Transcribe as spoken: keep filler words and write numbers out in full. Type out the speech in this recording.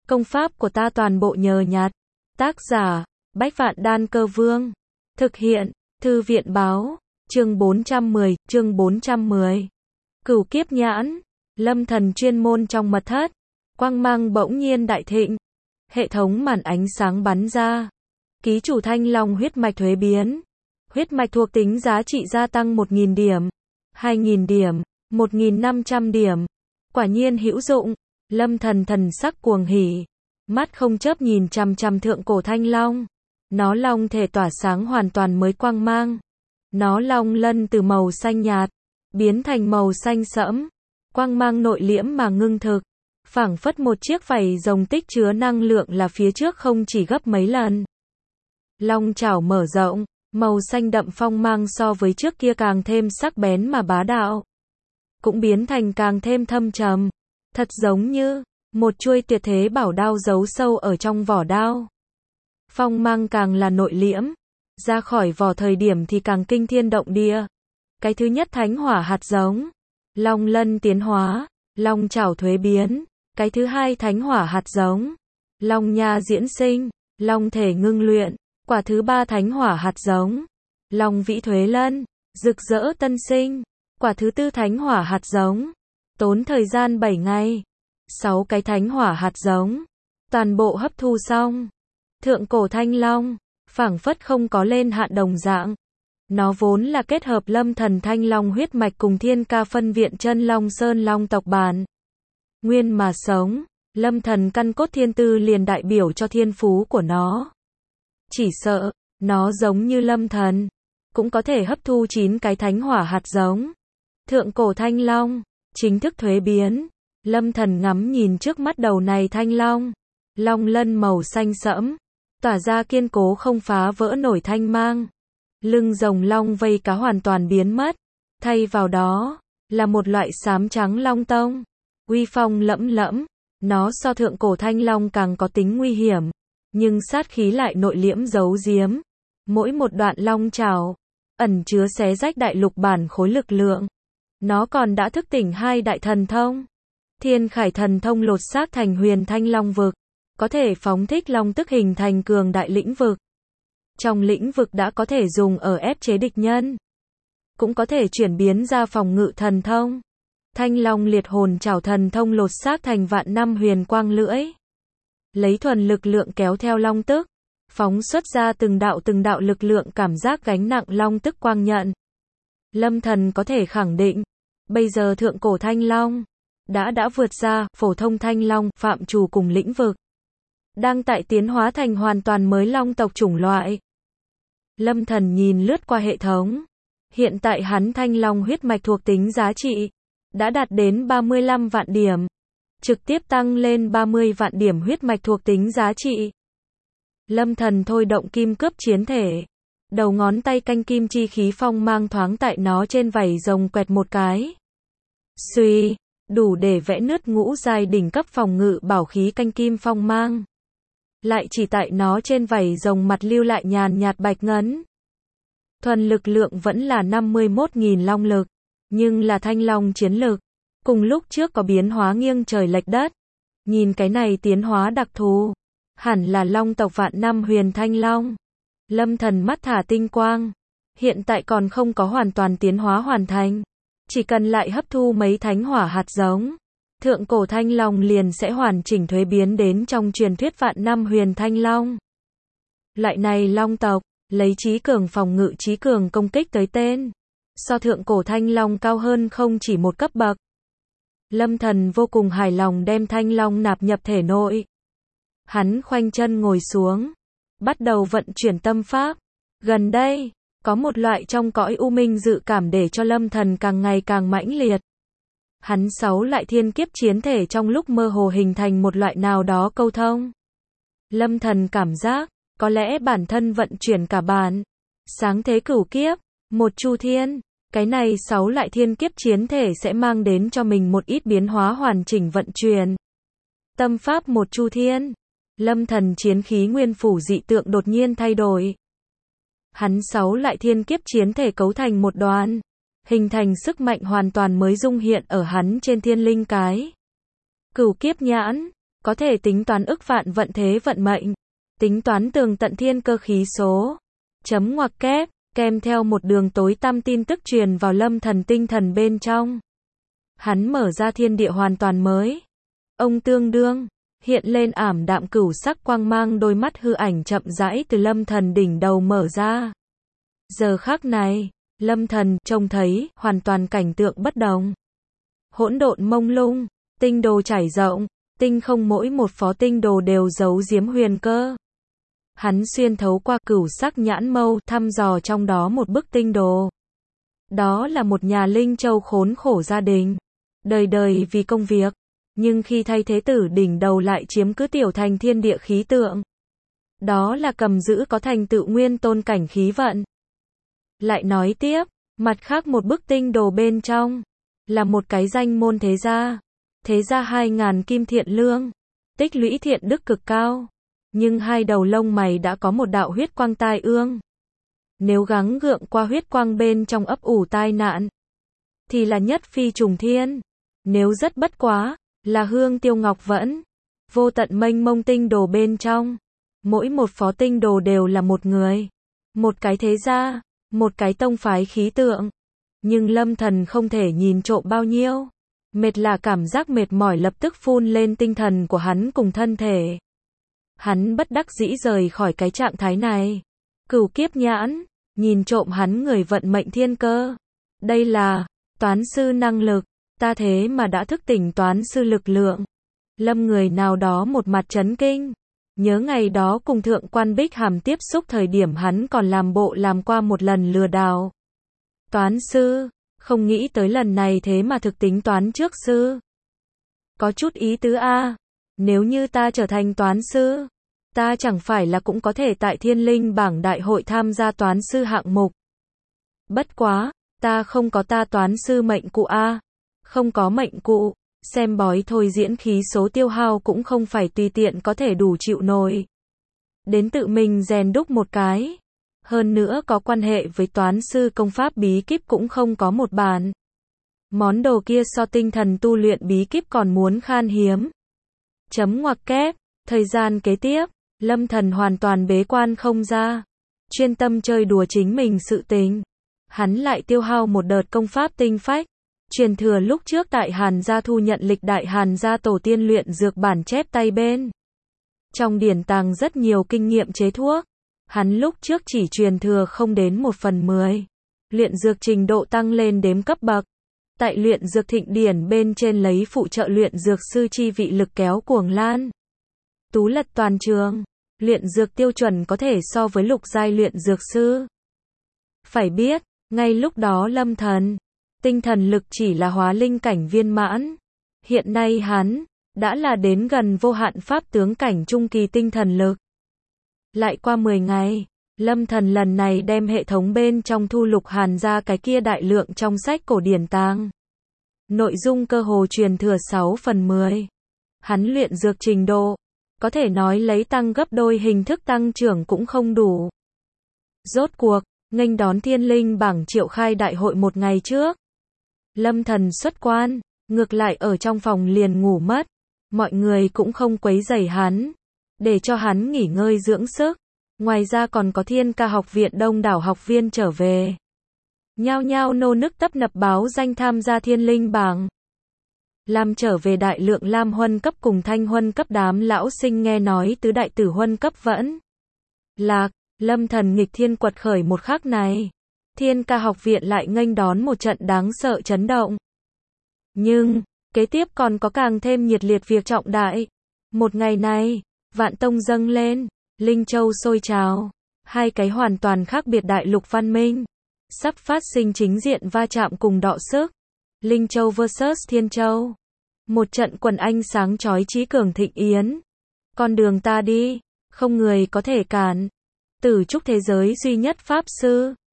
Công pháp của ta toàn bộ nhờ nhặt. Tác giả, Bách Vạn Đan Cơ Vương. Thực hiện, Thư viện báo, chương bốn trăm mười, chương bốn trăm mười. Cửu kiếp nhãn, lâm thần chuyên môn trong mật thất. Quang mang bỗng nhiên đại thịnh. Hệ thống màn ánh sáng bắn ra. Ký chủ Thanh Long huyết mạch thuế biến. Huyết mạch thuộc tính giá trị gia tăng một nghìn điểm, hai nghìn điểm, một nghìn năm trăm điểm. Quả nhiên hữu dụng. Lâm thần thần sắc cuồng hỉ. Mắt không chớp nhìn chằm chằm thượng cổ Thanh Long. Nó long thể tỏa sáng hoàn toàn mới quang mang. Nó long lân từ màu xanh nhạt, biến thành màu xanh sẫm. Quang mang nội liễm mà ngưng thực. Phảng phất một chiếc vảy rồng tích chứa năng lượng là phía trước không chỉ gấp mấy lần. Long chảo mở rộng, màu xanh đậm phong mang so với trước kia càng thêm sắc bén mà bá đạo. Cũng biến thành càng thêm thâm trầm. Thật giống như một chuôi tuyệt thế bảo đao giấu sâu ở trong vỏ đao. Phong mang càng là nội liễm, ra khỏi vỏ thời điểm thì càng kinh thiên động địa. Cái thứ nhất thánh hỏa hạt giống, long lân tiến hóa, long chảo thuế biến. Cái thứ hai thánh hỏa hạt giống, long nha diễn sinh, long thể ngưng luyện. Quả thứ ba thánh hỏa hạt giống, long vĩ thuế lân, rực rỡ tân sinh. Quả thứ tư thánh hỏa hạt giống, tốn thời gian bảy ngày. Sáu cái thánh hỏa hạt giống, toàn bộ hấp thu xong. Thượng cổ Thanh Long, phảng phất không có lên hạn đồng dạng. Nó vốn là kết hợp lâm thần Thanh Long huyết mạch cùng thiên ca phân viện chân Long Sơn Long tộc bản. Nguyên mà sống, lâm thần căn cốt thiên tư liền đại biểu cho thiên phú của nó. Chỉ sợ, nó giống như lâm thần, cũng có thể hấp thu chín cái thánh hỏa hạt giống. Thượng cổ Thanh Long, chính thức thuế biến. Lâm thần ngắm nhìn trước mắt đầu này Thanh Long. Long lân màu xanh sẫm, tỏa ra kiên cố không phá vỡ nổi thanh mang. Lưng rồng long vây cá hoàn toàn biến mất. Thay vào đó, là một loại xám trắng long tông. Uy phong lẫm lẫm. Nó so thượng cổ Thanh Long càng có tính nguy hiểm. Nhưng sát khí lại nội liễm giấu giếm. Mỗi một đoạn long trảo, ẩn chứa xé rách đại lục bản khối lực lượng. Nó còn đã thức tỉnh hai đại thần thông. Thiên Khải thần thông lột xác thành huyền thanh long vực. Có thể phóng thích long tức hình thành cường đại lĩnh vực. Trong lĩnh vực đã có thể dùng ở ép chế địch nhân. Cũng có thể chuyển biến ra phòng ngự thần thông. Thanh Long liệt hồn trảo thần thông lột xác thành vạn năm huyền quang lưỡi. Lấy thuần lực lượng kéo theo long tức. Phóng xuất ra từng đạo từng đạo lực lượng cảm giác gánh nặng long tức quang nhận. Lâm thần có thể khẳng định. Bây giờ thượng cổ Thanh Long đã đã vượt ra phổ thông Thanh Long phạm trù cùng lĩnh vực. Đang tại tiến hóa thành hoàn toàn mới long tộc chủng loại. Lâm thần nhìn lướt qua hệ thống. Hiện tại hắn Thanh Long huyết mạch thuộc tính giá trị đã đạt đến ba mươi lăm vạn điểm. Trực tiếp tăng lên ba mươi vạn điểm huyết mạch thuộc tính giá trị. Lâm thần thôi động kim cướp chiến thể. Đầu ngón tay canh kim chi khí phong mang thoáng tại nó trên vảy rồng quẹt một cái. Xuy, đủ để vẽ nứt ngũ giai đỉnh cấp phòng ngự bảo khí canh kim phong mang. Lại chỉ tại nó trên vảy rồng mặt lưu lại nhàn nhạt bạch ngấn. Thuần lực lượng vẫn là năm mươi mốt nghìn long lực, nhưng là Thanh Long chiến lực. Cùng lúc trước có biến hóa nghiêng trời lệch đất. Nhìn cái này tiến hóa đặc thù, hẳn là long tộc vạn năm huyền Thanh Long. Lâm thần mắt thả tinh quang. Hiện tại còn không có hoàn toàn tiến hóa hoàn thành. Chỉ cần lại hấp thu mấy thánh hỏa hạt giống, thượng cổ Thanh Long liền sẽ hoàn chỉnh thuế biến đến trong truyền thuyết vạn năm huyền Thanh Long. Loại này long tộc, lấy trí cường phòng ngự trí cường công kích tới tên. So thượng cổ Thanh Long cao hơn không chỉ một cấp bậc. Lâm thần vô cùng hài lòng đem Thanh Long nạp nhập thể nội. Hắn khoanh chân ngồi xuống. Bắt đầu vận chuyển tâm pháp. Gần đây, có một loại trong cõi u minh dự cảm để cho lâm thần càng ngày càng mãnh liệt. Hắn sáu lại thiên kiếp chiến thể trong lúc mơ hồ hình thành một loại nào đó câu thông. Lâm thần cảm giác, có lẽ bản thân vận chuyển cả bản. Sáng thế cửu kiếp, một chu thiên. Cái này sáu lại thiên kiếp chiến thể sẽ mang đến cho mình một ít biến hóa hoàn chỉnh vận chuyển. Tâm pháp một chu thiên. Lâm thần chiến khí nguyên phủ dị tượng đột nhiên thay đổi. Hắn sáu lại thiên kiếp chiến thể cấu thành một đoàn. Hình thành sức mạnh hoàn toàn mới dung hiện ở hắn trên thiên linh cái. Cửu kiếp nhãn. có thể tính toán ức vạn vận thế vận mệnh, tính toán tường tận thiên cơ khí số. Chấm ngoặc kép, kèm theo một đường tối tăm tin tức truyền vào Lâm Thần tinh thần bên trong. Hắn mở ra thiên địa hoàn toàn mới. Ông tương đương, hiện lên ảm đạm cửu sắc quang mang, đôi mắt hư ảnh chậm rãi từ Lâm Thần đỉnh đầu mở ra. Giờ khắc này, Lâm Thần trông thấy hoàn toàn cảnh tượng bất đồng. Hỗn độn mông lung, tinh đồ trải rộng, tinh không mỗi một phó tinh đồ đều giấu giếm huyền cơ. Hắn xuyên thấu qua cửu sắc nhãn mâu, thăm dò trong đó một bức tinh đồ. Đó là một nhà Linh Châu khốn khổ gia đình, đời đời vì công việc, nhưng khi thay thế tử đỉnh đầu lại chiếm cứ tiểu thành thiên địa khí tượng. Đó là cầm giữ có thành tựu nguyên tôn cảnh khí vận. Lại nói tiếp, mặt khác một bức tinh đồ bên trong, là một cái danh môn thế gia. Thế gia hai ngàn kim thiện lương, tích lũy thiện đức cực cao. Nhưng hai đầu lông mày đã có một đạo huyết quang tai ương. Nếu gắng gượng qua huyết quang bên trong ấp ủ tai nạn, thì là nhất phi trùng thiên. Nếu rất bất quá, là hương tiêu ngọc vẫn. Vô tận mênh mông tinh đồ bên trong, mỗi một phó tinh đồ đều là một người, một cái thế gia, một cái tông phái khí tượng. Nhưng Lâm Thần không thể nhìn trộm bao nhiêu. Mệt là cảm giác mệt mỏi lập tức phun lên tinh thần của hắn cùng thân thể. Hắn bất đắc dĩ rời khỏi cái trạng thái này. Cửu kiếp nhãn, nhìn trộm hắn người vận mệnh thiên cơ. Đây là toán sư năng lực, ta thế mà đã thức tỉnh toán sư lực lượng. Lâm người nào đó một mặt chấn kinh. Nhớ ngày đó cùng thượng quan Bích Hàm tiếp xúc thời điểm hắn còn làm bộ làm qua một lần lừa đảo. Toán sư, không nghĩ tới lần này thế mà thực tính toán trước sư. Có chút ý tứ a. Nếu như ta trở thành toán sư, ta chẳng phải là cũng có thể tại Thiên Linh bảng đại hội tham gia toán sư hạng mục. Bất quá, ta không có ta toán sư mệnh cụ a. Không có mệnh cụ, xem bói thôi diễn khí số tiêu hao cũng không phải tùy tiện có thể đủ chịu nổi. Đến tự mình rèn đúc một cái. Hơn nữa có quan hệ với toán sư công pháp bí kíp cũng không có một bản. Món đồ kia so tinh thần tu luyện bí kíp còn muốn khan hiếm. Chấm ngoặc kép, thời gian kế tiếp, Lâm Thần hoàn toàn bế quan không ra. Chuyên tâm chơi đùa chính mình sự tình. Hắn lại tiêu hao một đợt công pháp tinh phách. Truyền thừa lúc trước tại Hàn gia thu nhận lịch đại Hàn gia tổ tiên luyện dược bản chép tay bên. Trong điển tàng rất nhiều kinh nghiệm chế thuốc. Hắn lúc trước chỉ truyền thừa không đến một phần mười. Luyện dược trình độ tăng lên đếm cấp bậc. Tại luyện dược thịnh điển bên trên lấy phụ trợ luyện dược sư chi vị lực kéo cuồng lan. Tú lật toàn trường. Luyện dược tiêu chuẩn có thể so với lục giai luyện dược sư. Phải biết, ngay lúc đó Lâm Thần, tinh thần lực chỉ là hóa linh cảnh viên mãn. Hiện nay hắn, đã là đến gần vô hạn pháp tướng cảnh trung kỳ tinh thần lực. Lại qua mười ngày, Lâm Thần lần này đem hệ thống bên trong thu lục Hàn gia cái kia đại lượng trong sách cổ điển tàng. Nội dung cơ hồ truyền thừa sáu phần mười. Hắn luyện dược trình độ, có thể nói lấy tăng gấp đôi hình thức tăng trưởng cũng không đủ. Rốt cuộc, nghênh đón Thiên Linh bảng triệu khai đại hội một ngày trước. Lâm Thần xuất quan, ngược lại ở trong phòng liền ngủ mất. Mọi người cũng không quấy rầy hắn, để cho hắn nghỉ ngơi dưỡng sức. Ngoài ra còn có Thiên Ca học viện đông đảo học viên trở về. Nhao nhao nô nức tấp nập báo danh tham gia Thiên Linh bảng. Làm trở về đại lượng Lam huân cấp cùng Thanh huân cấp đám lão sinh nghe nói tứ đại tử huân cấp vẫn lạc. Lâm Thần nghịch thiên quật khởi một khắc này, Thiên Ca học viện lại nghênh đón một trận đáng sợ chấn động. Nhưng, kế tiếp còn có càng thêm nhiệt liệt việc trọng đại. Một ngày này, Vạn Tông dâng lên, Linh Châu sôi trào, hai cái hoàn toàn khác biệt đại lục văn minh, sắp phát sinh chính diện va chạm cùng đọ sức. Linh Châu versus Thiên Châu. Một trận quần anh sáng chói chí cường thịnh yến. Con đường ta đi, không người có thể cản. Tử trúc thế giới duy nhất pháp sư,